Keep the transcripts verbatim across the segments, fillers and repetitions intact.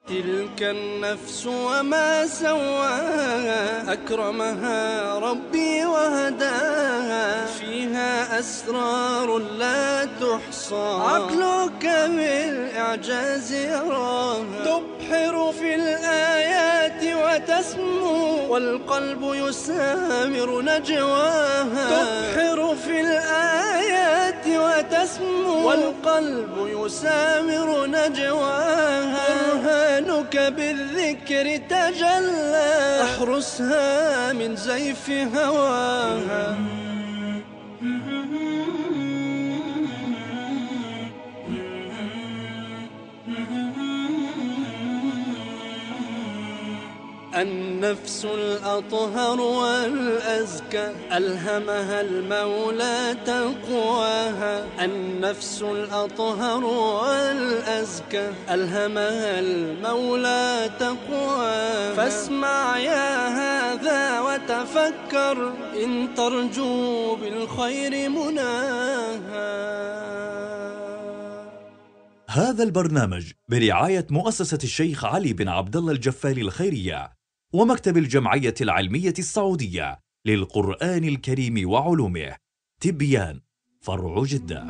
تلك النفس وما سواها أكرمها ربي وهداها فيها أسرار لا تحصى عقلك بالإعجاز يراها تبحر في الآيات وتسمو والقلب يسامر نجواها تبحر في الآيات وتسمو والقلب يسامر نجواها برهانك بالذكر تجلى احرسها من زيف هواها النفس الأطهر والأزكى ألهمها المولى تقواها النفس الأطهر والأزكى ألهمها المولى تقواها فاسمع يا هذا وتفكر إن ترجو بالخير مناها. هذا البرنامج برعاية مؤسسة الشيخ علي بن عبد الله الجفاري الخيرية ومكتب الجمعية العلمية السعودية للقرآن الكريم وعلومه. تبيان، فرع جدة.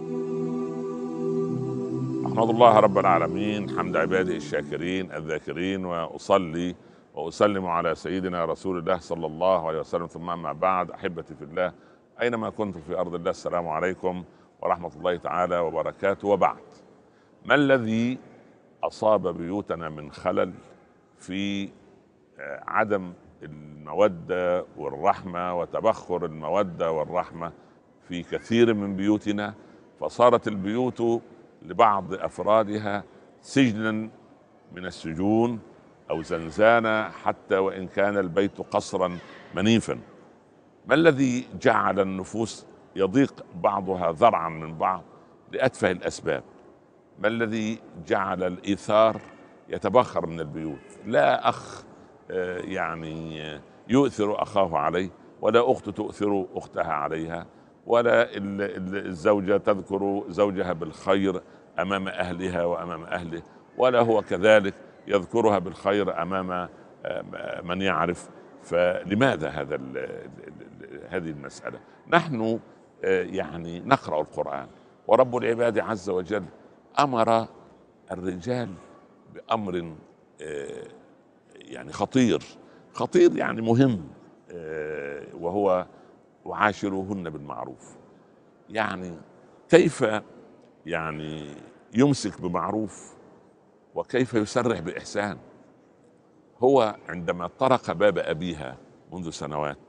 أحمد الله رب العالمين حمد عباده الشاكرين الذاكرين، وأصلي وأسلم على سيدنا رسول الله صلى الله عليه وسلم، ثم أما بعد. أحبتي في الله أينما كنتم في أرض الله، السلام عليكم ورحمة الله تعالى وبركاته. وبعد، ما الذي أصاب بيوتنا من خلل في عدم المودة والرحمة وتبخر المودة والرحمة في كثير من بيوتنا، فصارت البيوت لبعض أفرادها سجنا من السجون أو زنزانة، حتى وإن كان البيت قصرا منيفا. ما الذي جعل النفوس يضيق بعضها ذرعا من بعض لأتفه الأسباب؟ ما الذي جعل الإيثار يتبخر من البيوت؟ لا أخ يعني يؤثر أخاه عليه، ولا أخت تؤثر أختها عليها، ولا الزوجة تذكر زوجها بالخير أمام أهلها وأمام أهله، ولا هو كذلك يذكرها بالخير أمام من يعرف. فلماذا هذا هذه المسألة؟ نحن يعني نقرأ القرآن، ورب العباد عز وجل أمر الرجال بأمر يعني خطير خطير يعني مهم، وهو وعاشروهن بالمعروف. يعني كيف يعني يمسك بمعروف وكيف يسرح بإحسان. هو عندما طرق باب أبيها منذ سنوات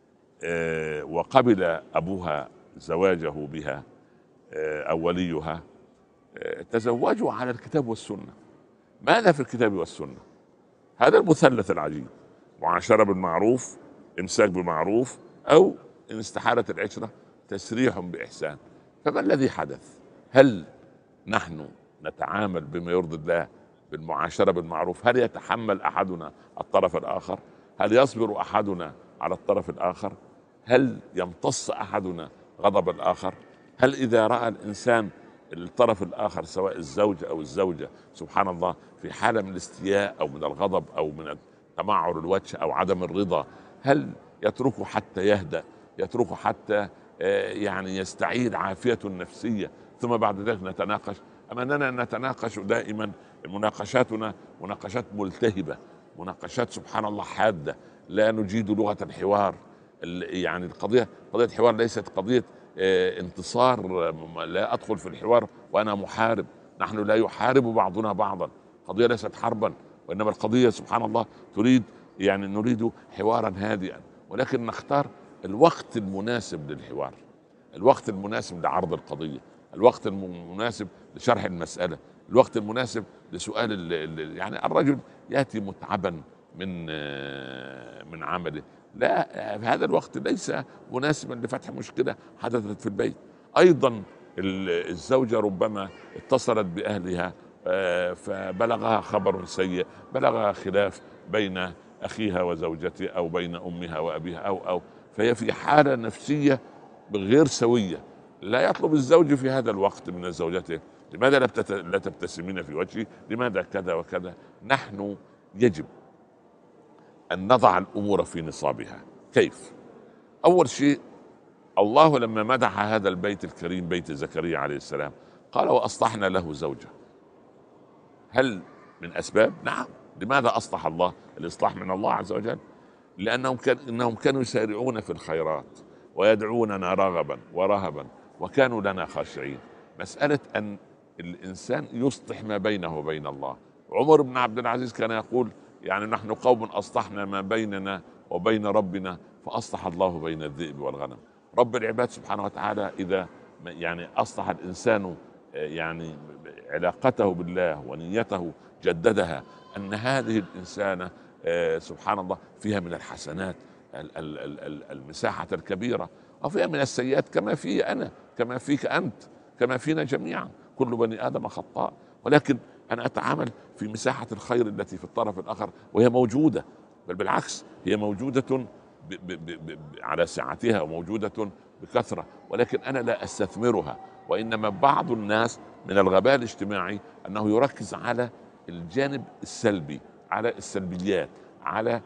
وقبل أبوها زواجه بها أو وليها، تزوجوا على الكتاب والسنة. ماذا في الكتاب والسنة؟ هذا المثلث العجيب: معاشرة بالمعروف، إمساك بمعروف، أو إن استحالت العشرة تسريح بإحسان. فما الذي حدث؟ هل نحن نتعامل بما يرضي الله بالمعاشرة بالمعروف؟ هل يتحمل أحدنا الطرف الآخر؟ هل يصبر أحدنا على الطرف الآخر؟ هل يمتص أحدنا غضب الآخر؟ هل إذا رأى الإنسان الطرف الآخر سواء الزوج أو الزوجة سبحان الله في حالة من الاستياء أو من الغضب أو من تمعر الوجه أو عدم الرضا، هل يتركه حتى يهدأ، يتركه حتى يعني يستعيد عافيته النفسية، ثم بعد ذلك نتناقش؟ أما أننا نتناقش دائما مناقشاتنا مناقشات ملتهبة، مناقشات سبحان الله حادة، لا نجيد لغة الحوار. يعني القضية قضية حوار ليست قضية انتصار. لا أدخل في الحوار وأنا محارب، نحن لا يحارب بعضنا بعضا، قضية ليست حربا، وإنما القضية سبحان الله تريد يعني نريد حوارا هادئا، ولكن نختار الوقت المناسب للحوار، الوقت المناسب لعرض القضية، الوقت المناسب لشرح المسألة، الوقت المناسب لسؤال ال ال يعني الرجل يأتي متعبا من من عمله، لا، هذا الوقت ليس مناسبا لفتح مشكلة حدثت في البيت. أيضا الزوجة ربما اتصلت بأهلها فبلغها خبر سيء، بلغها خلاف بين أخيها وزوجته أو بين أمها وأبيها أو أو فهي في حالة نفسية غير سوية. لا يطلب الزوج في هذا الوقت من زوجته لماذا لا بتت- لا تبتسمين في وجهي؟ لماذا كذا وكذا؟ نحن يجب أن نضع الأمور في نصابها. كيف؟ أول شيء، الله لما مدح هذا البيت الكريم بيت زكريا عليه السلام قال وأصلحنا له زوجه. هل من أسباب؟ نعم. لماذا أصلح الله؟ الإصلاح من الله عز وجل، لأنهم كان إنهم كانوا يسارعون في الخيرات ويدعوننا رغبا ورهبا وكانوا لنا خاشعين. مسألة أن الإنسان يصلح ما بينه وبين الله. عمر بن عبد العزيز كان يقول يعني نحن قوم أصلحنا ما بيننا وبين ربنا فأصلح الله بين الذئب والغنم. رب العباد سبحانه وتعالى إذا يعني أصلح الإنسان يعني علاقته بالله ونيته جددها، أن هذه الإنسانة سبحان الله فيها من الحسنات المساحة الكبيرة وفيها من السيئات كما في أنا كما فيك أنت كما فينا جميعا. كل بني آدم خطاء، ولكن أنا أتعامل في مساحة الخير التي في الطرف الآخر وهي موجودة، بل بالعكس هي موجودة ب ب ب ب على سعتها وموجودة بكثرة، ولكن أنا لا أستثمرها. وإنما بعض الناس من الغباء الاجتماعي أنه يركز على الجانب السلبي، على السلبيات، على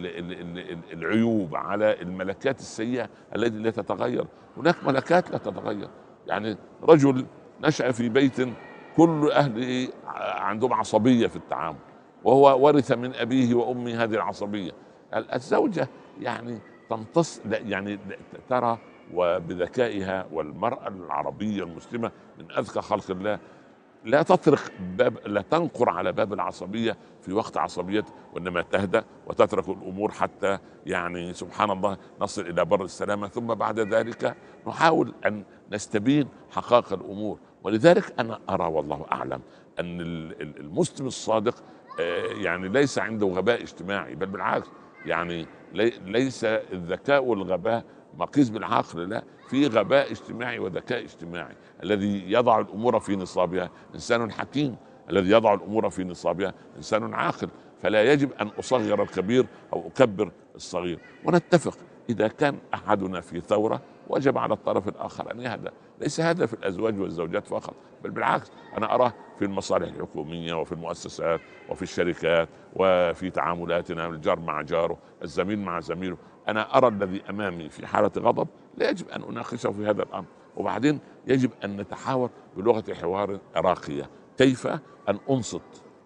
العيوب، على الملكات السيئة التي لا تتغير. هناك ملكات لا تتغير. يعني رجل نشأ في بيت كل أهله عندهم عصبية في التعامل، وهو ورث من أبيه وأمه هذه العصبية. الزوجة يعني تمتص يعني ترى وبذكائها، والمرأة العربية المسلمة من أذكى خلق الله لا تطرق باب، لا تنقر على باب العصبية في وقت عصبيته، وإنما تهدأ وتترك الأمور حتى يعني سبحان الله نصل إلى بر السلامة، ثم بعد ذلك نحاول أن نستبين حقائق الأمور. ولذلك أنا أرى والله أعلم أن المسلم الصادق يعني ليس عنده غباء اجتماعي، بل بالعكس يعني ليس الذكاء والغباء مقيس بالعقل، لا، في غباء اجتماعي وذكاء اجتماعي. الذي يضع الأمور في نصابها إنسان حكيم، الذي يضع الأمور في نصابها إنسان عاقل. فلا يجب أن أصغر الكبير أو أكبر الصغير. ونتفق إذا كان أحدنا في ثورة وجب على الطرف الآخر أن يهدأ. ليس هذا في الأزواج والزوجات فقط، بل بالعكس أنا أراه في المصالح الحكومية وفي المؤسسات وفي الشركات وفي تعاملاتنا الجار مع جاره، الزميل مع زميله. أنا أرى الذي أمامي في حالة غضب لا يجب أن أناقشه في هذا الأمر. وبعدين يجب أن نتحاور بلغة حوار راقية، كيف أن أنصت.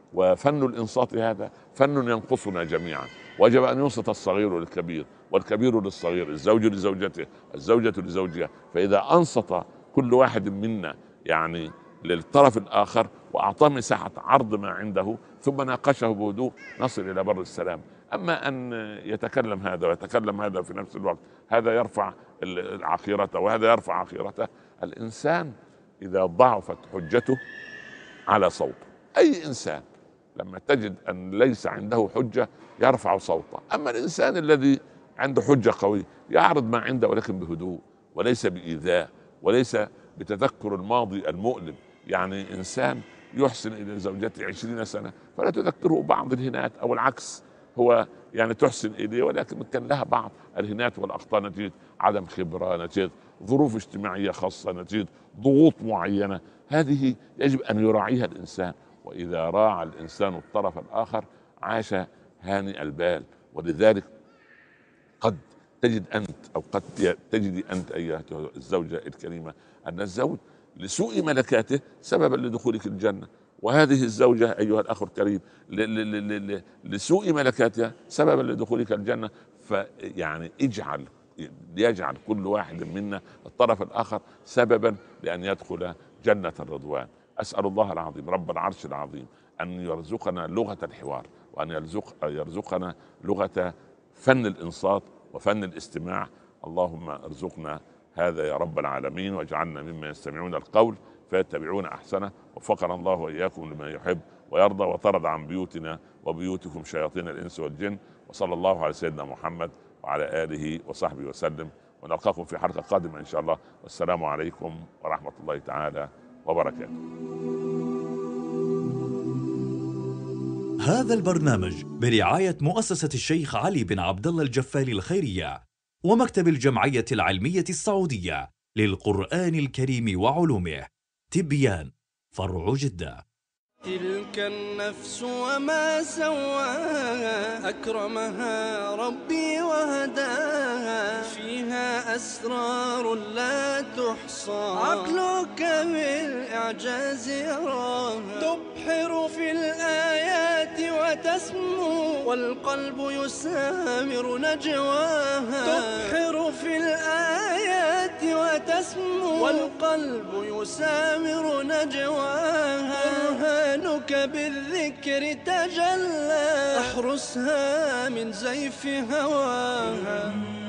وفن الإنصات هذا فن ينقصنا جميعا. وجب أن ينصت الصغير للكبير والكبير للصغير، الزوج لزوجته، الزوجة لزوجها. فإذا أنصت كل واحد منا يعني للطرف الآخر وأعطاه مساحة عرض ما عنده ثم ناقشه بهدوء نصل إلى بر السلام. أما أن يتكلم هذا ويتكلم هذا في نفس الوقت، هذا يرفع العقيرة وهذا يرفع عقيرته. الإنسان إذا ضعفت حجته على صوته، أي إنسان لما تجد أن ليس عنده حجة يرفع صوته. أما الإنسان الذي عنده حجة قوية يعرض ما عنده ولكن بهدوء وليس بإيذاء وليس بتذكر الماضي المؤلم. يعني إنسان يحسن إلى زوجته عشرين سنة فلا تذكره بعض الهنات، أو العكس، هو يعني تحسن إليه ولكن كان لها بعض الهنات والأخطاء نتيجة عدم خبرة، نتيجة ظروف اجتماعية خاصة، نتيجة ضغوط معينة. هذه يجب أن يراعيها الإنسان. وإذا راعى الإنسان الطرف الآخر عاش هانئ البال. ولذلك قد تجد أنت أو قد تجدي أنت أيها الزوجة الكريمة أن الزوج لسوء ملكاته سببا لدخولك الجنة، وهذه الزوجة أيها الأخ الكريم لسوء ملكاتها سببا لدخولك الجنة. فيعني اجعل ليجعل كل واحد منا الطرف الآخر سببا لأن يدخل جنة الرضوان. أسأل الله العظيم رب العرش العظيم أن يرزقنا لغة الحوار، وأن يرزق يرزقنا لغة فن الإنصات وفن الاستماع. اللهم ارزقنا هذا يا رب العالمين، واجعلنا مما يستمعون القول فيتبعون أحسنه. وفقنا الله وإياكم لما يحب ويرضى، وطرد عن بيوتنا وبيوتكم شياطين الإنس والجن. وصلى الله على سيدنا محمد وعلى آله وصحبه وسلم، ونلقاكم في حلقة قادمة إن شاء الله. والسلام عليكم ورحمة الله تعالى وبركاته. هذا البرنامج برعاية مؤسسة الشيخ علي بن عبد الله الجفالي الخيرية ومكتب الجمعية العلمية السعودية للقرآن الكريم وعلومه. تبيان فرع جدة. تلك النفس وما سواها أكرمها ربي وهداها، فيها أسرار لا تحصى عقلك بالإعجاز يراها، تبحر في الآيات وتسمو والقلب يسامر نجواها، تبحر في الآيات وتسمو والقلب يسامر نجواها، برهانك بالذكر تجلى احرسها من زيف هواها.